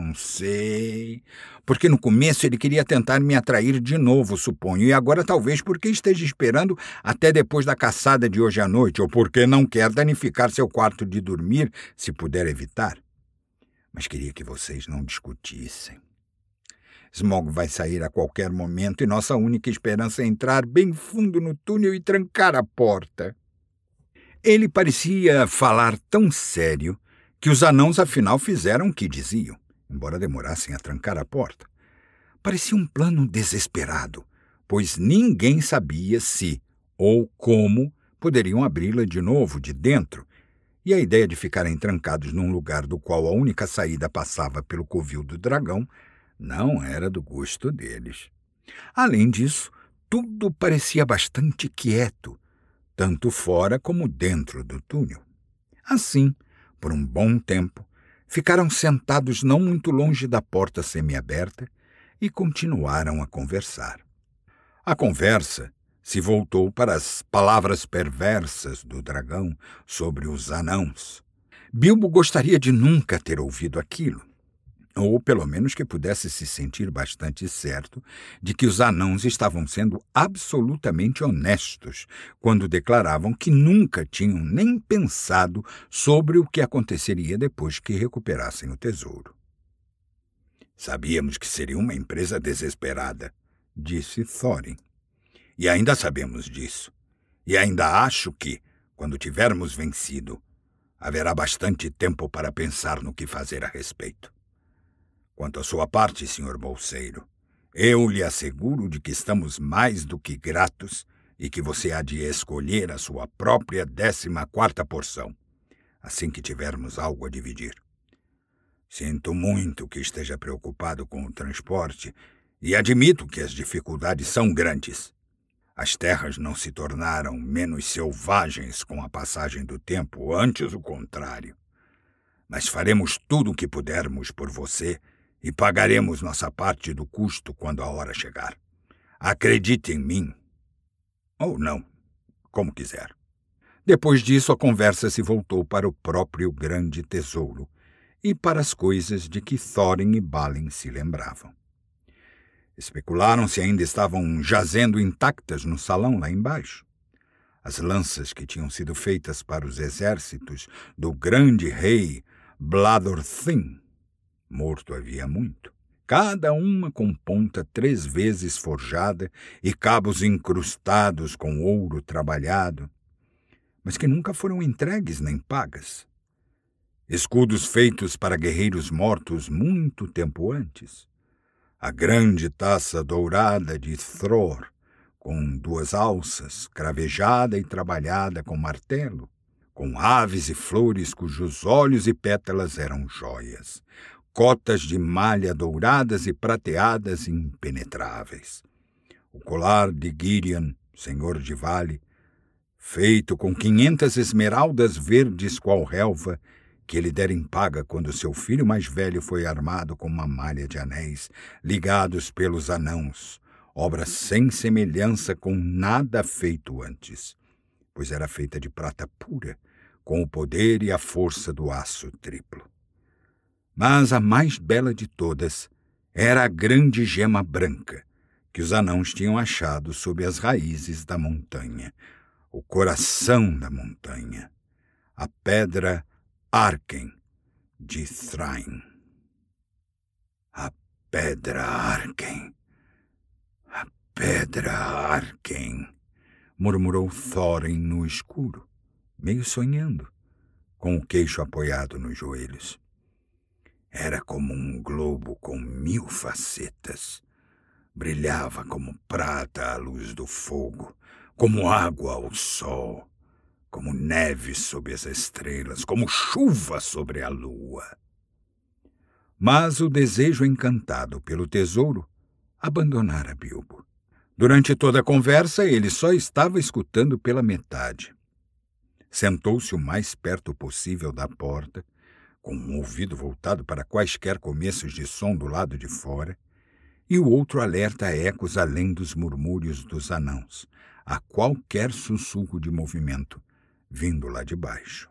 Porque no começo ele queria tentar me atrair de novo, suponho, e agora talvez porque esteja esperando até depois da caçada de hoje à noite, ou porque não quer danificar seu quarto de dormir, se puder evitar. Mas queria que vocês não discutissem. Smaug vai sair a qualquer momento e nossa única esperança é entrar bem fundo no túnel e trancar a porta. Ele parecia falar tão sério que os anãos afinal fizeram o que diziam, embora demorassem a trancar a porta. Parecia um plano desesperado, pois ninguém sabia se ou como poderiam abri-la de novo de dentro, e a ideia de ficarem trancados num lugar do qual a única saída passava pelo covil do dragão não era do gosto deles. Além disso, tudo parecia bastante quieto, tanto fora como dentro do túnel. Assim, por um bom tempo, ficaram sentados não muito longe da porta semiaberta e continuaram a conversar. A conversa se voltou para as palavras perversas do dragão sobre os anãos. Bilbo gostaria de nunca ter ouvido aquilo, ou pelo menos que pudesse se sentir bastante certo de que os anãos estavam sendo absolutamente honestos quando declaravam que nunca tinham nem pensado sobre o que aconteceria depois que recuperassem o tesouro. Sabíamos que seria uma empresa desesperada, disse Thorin. E ainda sabemos disso. E ainda acho que, quando tivermos vencido, haverá bastante tempo para pensar no que fazer a respeito. Quanto à sua parte, Sr. Bolseiro, eu lhe asseguro de que estamos mais do que gratos e que você há de escolher a sua própria 14ª porção, assim que tivermos algo a dividir. Sinto muito que esteja preocupado com o transporte e admito que as dificuldades são grandes. As terras não se tornaram menos selvagens com a passagem do tempo, antes o contrário. Mas faremos tudo o que pudermos por você e pagaremos nossa parte do custo quando a hora chegar. Acredite em mim. Ou não, como quiser. Depois disso, a conversa se voltou para o próprio grande tesouro e para as coisas de que Thorin e Balin se lembravam. Especularam se ainda estavam jazendo intactas no salão lá embaixo. As lanças que tinham sido feitas para os exércitos do grande rei Bladorthin, morto havia muito, cada uma com ponta 3 vezes forjada e cabos incrustados com ouro trabalhado, mas que nunca foram entregues nem pagas. Escudos feitos para guerreiros mortos muito tempo antes. A grande taça dourada de Thror, com 2 alças, cravejada e trabalhada com martelo, com aves e flores cujos olhos e pétalas eram joias, cotas de malha douradas e prateadas impenetráveis. O colar de Girion, senhor de vale, feito com 500 esmeraldas verdes qual relva, que ele dera em paga quando seu filho mais velho foi armado com uma malha de anéis, ligados pelos anãos, obra sem semelhança com nada feito antes, pois era feita de prata pura, com o poder e a força do aço triplo. Mas a mais bela de todas era a grande gema branca, que os anãos tinham achado sob as raízes da montanha, o coração da montanha, a pedra Arken de Thrain. A pedra Arken. A pedra Arken, murmurou Thorin no escuro, meio sonhando, com o queixo apoiado nos joelhos. Era como um globo com 1000 facetas. Brilhava como prata à luz do fogo, como água ao sol, como neve sob as estrelas, como chuva sobre a lua. Mas o desejo encantado pelo tesouro abandonara Bilbo. Durante toda a conversa, ele só estava escutando pela metade. Sentou-se o mais perto possível da porta, com um ouvido voltado para quaisquer começos de som do lado de fora, e o outro alerta a ecos além dos murmúrios dos anãos, a qualquer sussurro de movimento vindo lá de baixo.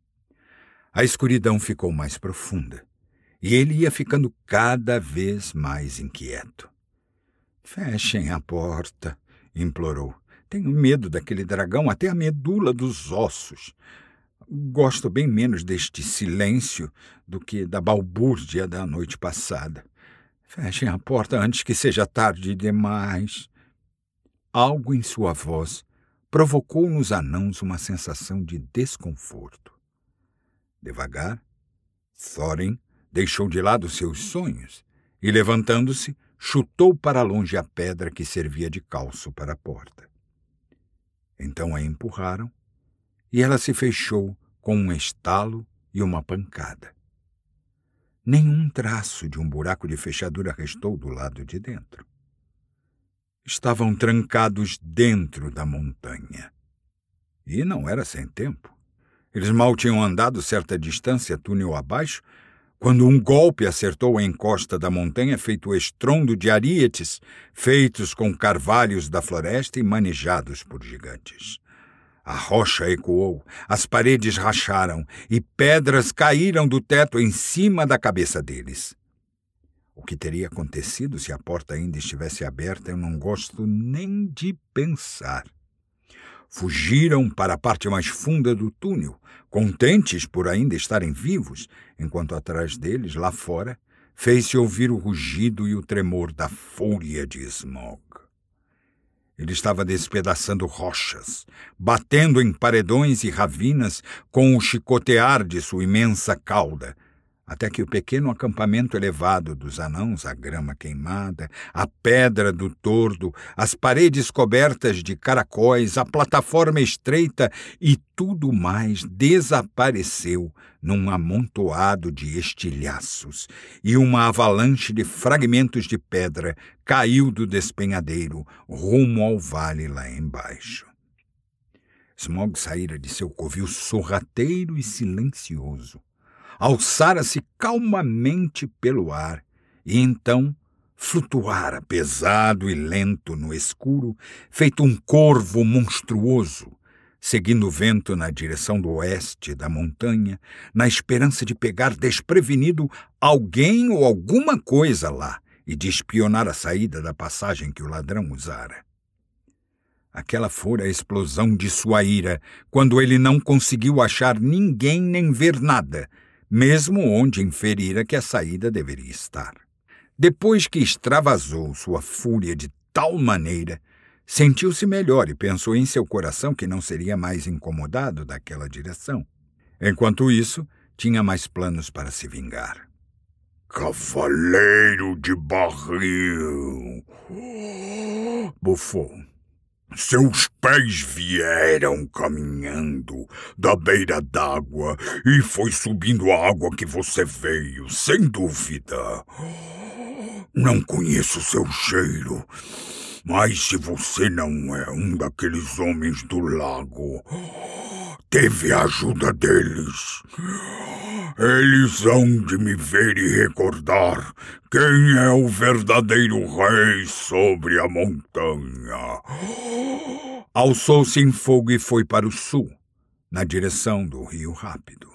A escuridão ficou mais profunda, e ele ia ficando cada vez mais inquieto. "Fechem a porta", implorou. "Tenho medo daquele dragão até a medula dos ossos. Gosto bem menos deste silêncio do que da balbúrdia da noite passada. Fechem a porta antes que seja tarde demais." Algo em sua voz provocou nos anãos uma sensação de desconforto. Devagar, Thorin deixou de lado seus sonhos e, levantando-se, chutou para longe a pedra que servia de calço para a porta. Então a empurraram e ela se fechou com um estalo e uma pancada. Nenhum traço de um buraco de fechadura restou do lado de dentro. Estavam trancados dentro da montanha. E não era sem tempo. Eles mal tinham andado certa distância túnel abaixo, quando um golpe acertou a encosta da montanha, feito o estrondo de arietes feitos com carvalhos da floresta e manejados por gigantes. A rocha ecoou, as paredes racharam e pedras caíram do teto em cima da cabeça deles. O que teria acontecido se a porta ainda estivesse aberta, eu não gosto nem de pensar. Fugiram para a parte mais funda do túnel, contentes por ainda estarem vivos, enquanto atrás deles, lá fora, fez-se ouvir o rugido e o tremor da fúria de Smaug. Ele estava despedaçando rochas, batendo em paredões e ravinas com o chicotear de sua imensa cauda, até que o pequeno acampamento elevado dos anãos, a grama queimada, a pedra do tordo, as paredes cobertas de caracóis, a plataforma estreita e tudo mais desapareceu num amontoado de estilhaços, e uma avalanche de fragmentos de pedra caiu do despenhadeiro rumo ao vale lá embaixo. Smaug saíra de seu covil sorrateiro e silencioso, alçara-se calmamente pelo ar e então flutuara pesado e lento no escuro, feito um corvo monstruoso, seguindo o vento na direção do oeste da montanha, na esperança de pegar desprevenido alguém ou alguma coisa lá e de espionar a saída da passagem que o ladrão usara. Aquela fora a explosão de sua ira, quando ele não conseguiu achar ninguém nem ver nada, mesmo onde inferira que a saída deveria estar. Depois que extravasou sua fúria de tal maneira, sentiu-se melhor e pensou em seu coração que não seria mais incomodado daquela direção. Enquanto isso, tinha mais planos para se vingar. Cavaleiro de barril! Bufou. Seus pés vieram caminhando da beira d'água e foi subindo a água que você veio, sem dúvida. Não conheço seu cheiro, mas se você não é um daqueles homens do lago, teve a ajuda deles. Eles hão de me ver e recordar quem é o verdadeiro rei sobre a montanha. Alçou-se em fogo e foi para o sul, na direção do Rio Rápido.